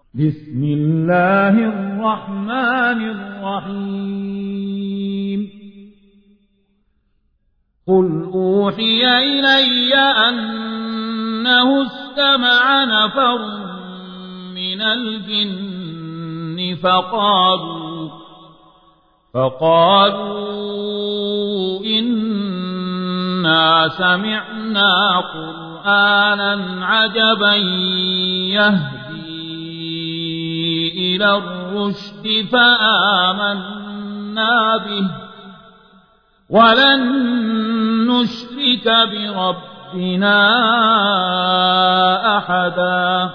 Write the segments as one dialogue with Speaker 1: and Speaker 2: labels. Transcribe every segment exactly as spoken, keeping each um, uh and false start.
Speaker 1: بسم الله الرحمن الرحيم قل أوحي إلي أنه استمع نفر من الجن فقالوا فقالوا إنا سمعنا قرآنا عجبا يهدي إلى الرشد فآمنا به ولن نشرك بربنا أحدا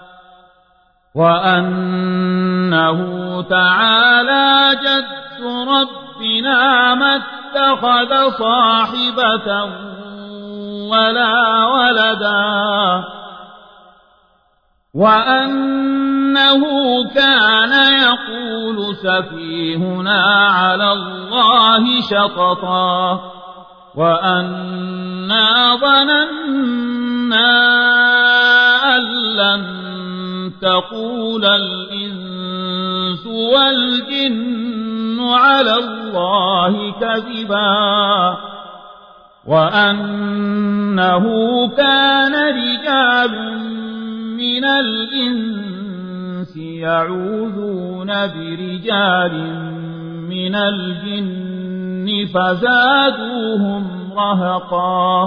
Speaker 1: وأنه تعالى جد ربنا ما اتخذ صاحبة ولا ولدا وأنه كان يقول سفيهنا على الله شططا وأنا ظننا أن لن تقول الإنس والجن على الله كذبا وأنه كان رجال من الإنس يعوذون برجال من الجن فزادوهم رهقا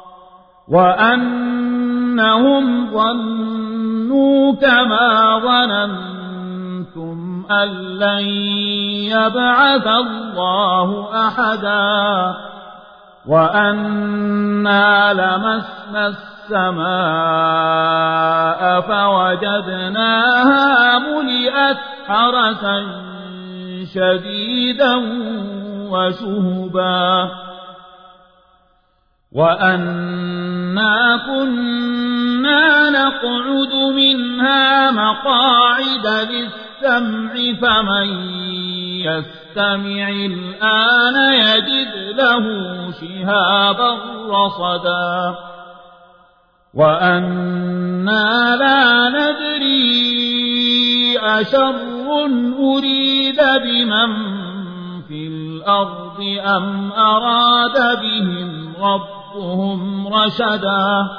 Speaker 1: وأنهم ظنوا كما ظننتم أن لن يبعث الله أحدا وأنا لمسنا السماء فوجدناها ملئت حرسا شديدا وشهبا وأنا كنا نقعد منها مقاعد للسمع فمن يستمع الآن يجد له شهابا رصدا وأنا لا ندري أشر أريد بمن في الأرض أم أراد بهم ربهم رشدا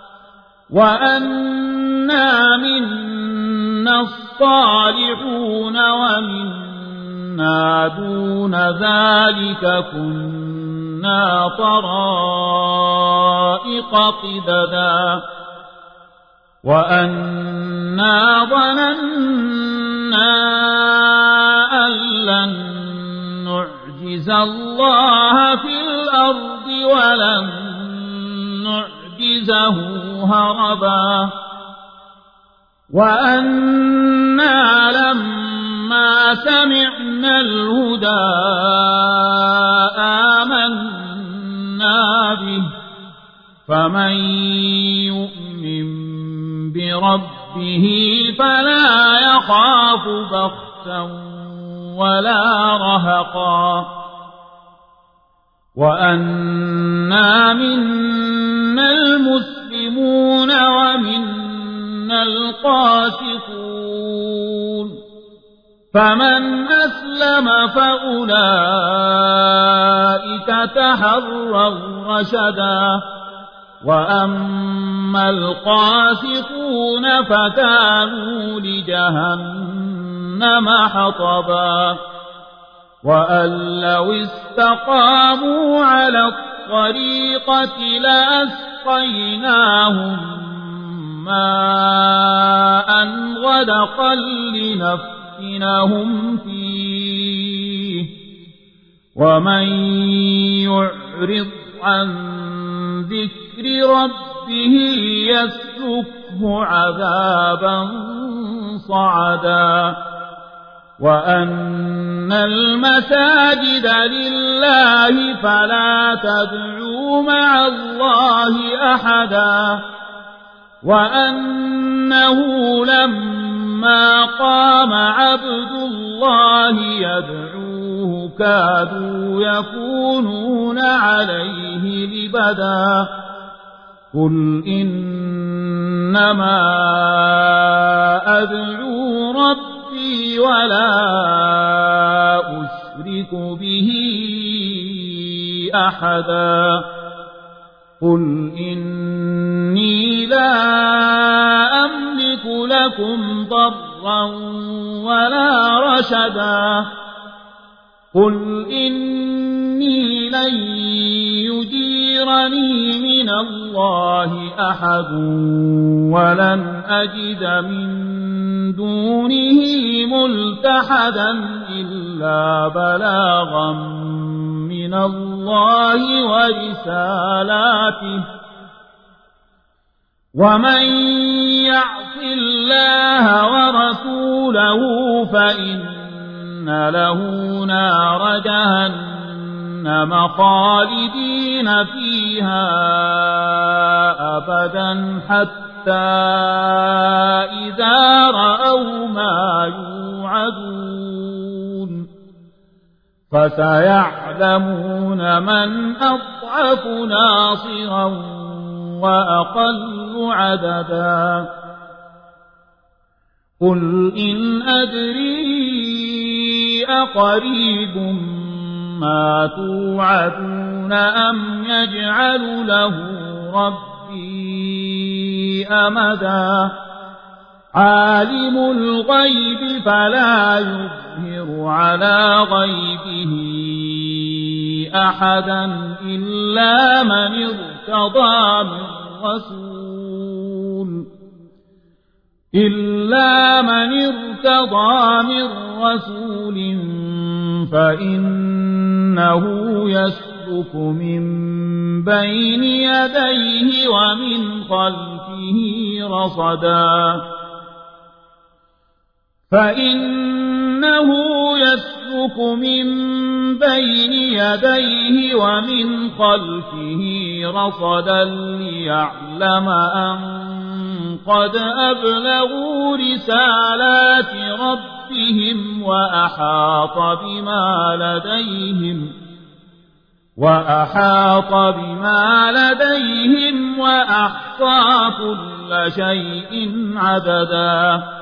Speaker 1: وأنا منا الصالحون ومنا دون ذلك كنا طرائق قددا وأنا ظننا أن لن نعجز الله في الأرض ولن نعجزه هربا وأنا لما سمعنا الهدى آمنا به فمن يؤمن بربه فلا يخاف بخسا ولا رهقا وأنا منا المسلمون ومنا القاسطون فمن أسلم فأولئك تحروا رشدا وأما القاسطون فكانوا لجهنم حطبا وأن لو استقاموا على الطريقة لأسقيناهم ماء غدقا لنفتنهم فيه ومن يعرض عن ذكر ربه يسلكه عذابا صعدا وأن المساجد لله فلا تدعوا مع الله أحدا وأنه لما قام عبد الله يدعوه كادوا يكونون عليه لبدا قل إنما أدعو ربي ولا أشرك به أحدا قل إني لا أملك لكم ضرا ولا رشدا قل إني لن يجيرني من الله أحد ولن أجد من دونه ملتحدا إلا بلاغا من الله ورسالاته ومن يعص الله ورسوله فإن له نار جهنم خالدين فيها أبدا حتى إذا رأوا ما يوعدون فسيعلمون من أضعف ناصرا وأقل عددا قل إن أدري أقريب ما توعدون أم يجعل له ربي أمدا عالم الغيب فلا يظهر على غيبه أحدا إلا من ارتضى من رسول إلا من ارتضى من رسول فإنه يسلك من بين يديه ومن خلفه رصدا فإنه يسلك من بين يديه ومن خلفه رصدا ليعلم أن قد أبلغوا رسالات ربهم وأحاط بما لديهم وأحاط بما لديهم وأحصى كل شيء عددا